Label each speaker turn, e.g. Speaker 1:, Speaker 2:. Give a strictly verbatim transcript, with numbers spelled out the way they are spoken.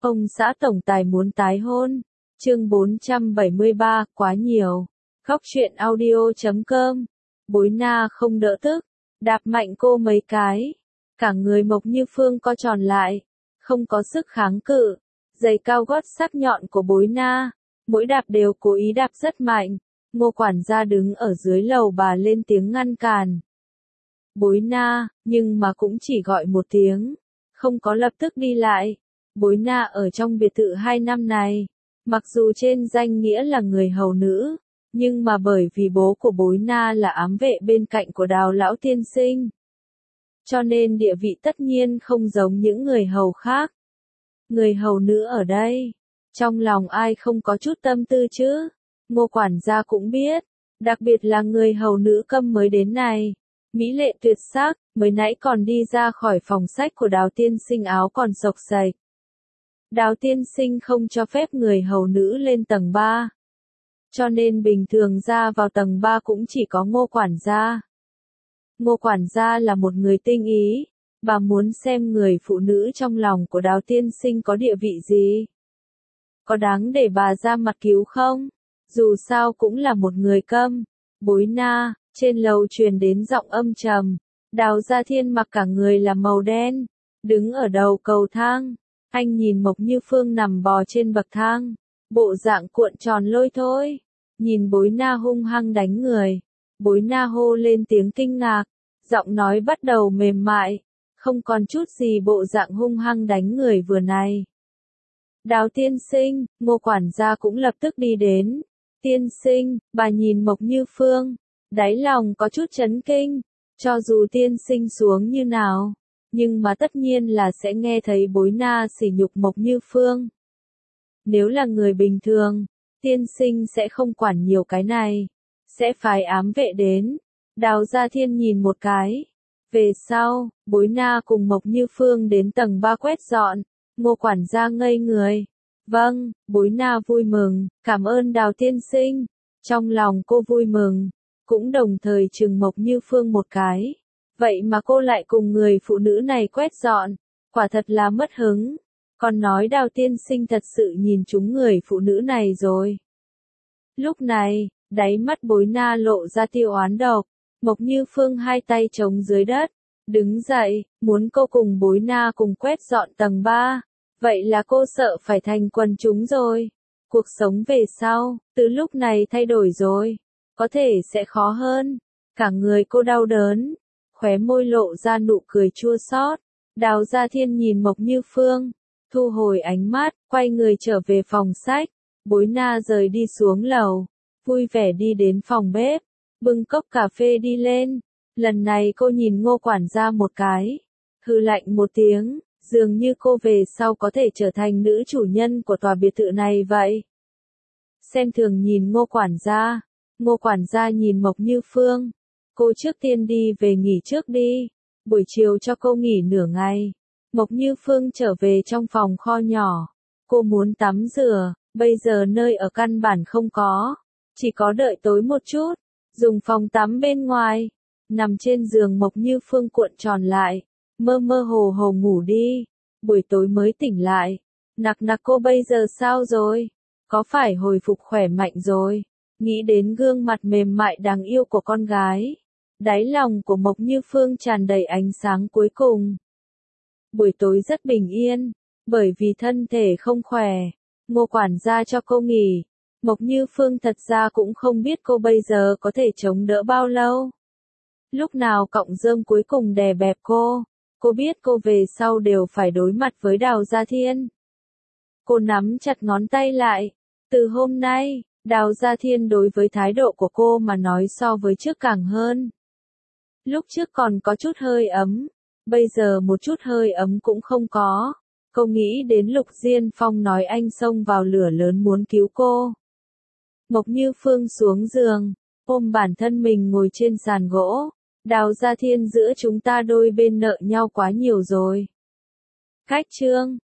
Speaker 1: Ông xã tổng tài muốn tái hôn. Chương bốn trăm bảy mươi ba, quá nhiều. Khóc chuyện audio chấm com. Bối Na không đỡ tức, đạp mạnh cô mấy cái. Cả người Mộc Như Phương co tròn lại, không có sức kháng cự. Giày cao gót sắc nhọn của Bối Na, mỗi đạp đều cố ý đạp rất mạnh. Ngô quản gia đứng ở dưới lầu bà lên tiếng ngăn cản. Bối Na, nhưng mà cũng chỉ gọi một tiếng, không có lập tức đi lại. Bối Na ở trong biệt thự hai năm này, mặc dù trên danh nghĩa là người hầu nữ, nhưng mà bởi vì bố của Bối Na là ám vệ bên cạnh của Đào lão tiên sinh, cho nên địa vị tất nhiên không giống những người hầu khác. Người hầu nữ ở đây, trong lòng ai không có chút tâm tư chứ? Ngô quản gia cũng biết, đặc biệt là người hầu nữ Câm mới đến này, mỹ lệ tuyệt sắc, mới nãy còn đi ra khỏi phòng sách của Đào tiên sinh áo còn xộc xệch. Đào tiên sinh không cho phép người hầu nữ lên tầng ba, cho nên bình thường ra vào tầng ba cũng chỉ có Ngô quản gia. Ngô quản gia là một người tinh ý, bà muốn xem người phụ nữ trong lòng của Đào tiên sinh có địa vị gì. Có đáng để bà ra mặt cứu không? Dù sao cũng là một người Câm. Bối Na, trên lầu truyền đến giọng âm trầm. Đào Gia Thiên mặc cả người là màu đen, đứng ở đầu cầu thang. Anh nhìn Mộc Như Phương nằm bò trên bậc thang, bộ dạng cuộn tròn lôi thôi. Nhìn Bối Na hung hăng đánh người, Bối Na hô lên tiếng kinh ngạc, giọng nói bắt đầu mềm mại, không còn chút gì bộ dạng hung hăng đánh người vừa này. Đào tiên sinh, Ngô quản gia cũng lập tức đi đến. Tiên sinh, bà nhìn Mộc Như Phương, đáy lòng có chút chấn kinh, cho dù tiên sinh xuống như nào, nhưng mà tất nhiên là sẽ nghe thấy Bối Na sỉ nhục Mộc Như Phương. Nếu là người bình thường, tiên sinh sẽ không quản nhiều cái này, sẽ phái ám vệ đến. Đào Gia Thiên nhìn một cái. Về sau, Bối Na cùng Mộc Như Phương đến tầng ba quét dọn. Ngô quản gia ngây người. Vâng, Bối Na vui mừng, cảm ơn Đào tiên sinh. Trong lòng cô vui mừng, cũng đồng thời chừng Mộc Như Phương một cái. Vậy mà cô lại cùng người phụ nữ này quét dọn, quả thật là mất hứng. Còn nói Đào tiên sinh thật sự nhìn trúng người phụ nữ này rồi. Lúc này, đáy mắt Bối Na lộ ra tia oán độc. Mộc Như Phương hai tay chống dưới đất, đứng dậy, muốn cô cùng Bối Na cùng quét dọn tầng ba. Vậy là cô sợ phải thành quần chúng rồi. Cuộc sống về sau, từ lúc này thay đổi rồi, có thể sẽ khó hơn. Cả người cô đau đớn, khóe môi lộ ra nụ cười chua xót. Đào Gia Thiên nhìn Mộc Như Phương, thu hồi ánh mắt, quay người trở về phòng sách. Bối Na rời đi xuống lầu, vui vẻ đi đến phòng bếp, bưng cốc cà phê đi lên. Lần này cô nhìn Ngô quản gia một cái, hừ lạnh một tiếng, dường như cô về sau có thể trở thành nữ chủ nhân của tòa biệt thự này vậy. Xem thường nhìn Ngô quản gia. Ngô quản gia nhìn Mộc Như Phương. Cô trước tiên đi về nghỉ trước đi, buổi chiều cho cô nghỉ nửa ngày. Mộc Như Phương trở về trong phòng kho nhỏ. Cô muốn tắm rửa, bây giờ nơi ở căn bản không có, chỉ có đợi tối một chút, dùng phòng tắm bên ngoài. Nằm trên giường Mộc Như Phương cuộn tròn lại, mơ mơ hồ hồ ngủ đi. Buổi tối mới tỉnh lại. Nặc nặc cô bây giờ sao rồi? Có phải hồi phục khỏe mạnh rồi? Nghĩ đến gương mặt mềm mại đáng yêu của con gái, đáy lòng của Mộc Như Phương tràn đầy ánh sáng cuối cùng. Buổi tối rất bình yên, bởi vì thân thể không khỏe, Ngô quản gia cho cô nghỉ. Mộc Như Phương thật ra cũng không biết cô bây giờ có thể chống đỡ bao lâu. Lúc nào cọng rơm cuối cùng đè bẹp cô, cô biết cô về sau đều phải đối mặt với Đào Gia Thiên. Cô nắm chặt ngón tay lại. Từ hôm nay, Đào Gia Thiên đối với thái độ của cô mà nói so với trước càng hơn. Lúc trước còn có chút hơi ấm, bây giờ một chút hơi ấm cũng không có. Cô nghĩ đến Lục Diên Phong nói anh xông vào lửa lớn muốn cứu cô. Mộc Như Phương xuống giường, ôm bản thân mình ngồi trên sàn gỗ. Đào Gia Thiên, giữa chúng ta đôi bên nợ nhau quá nhiều rồi. Cách chương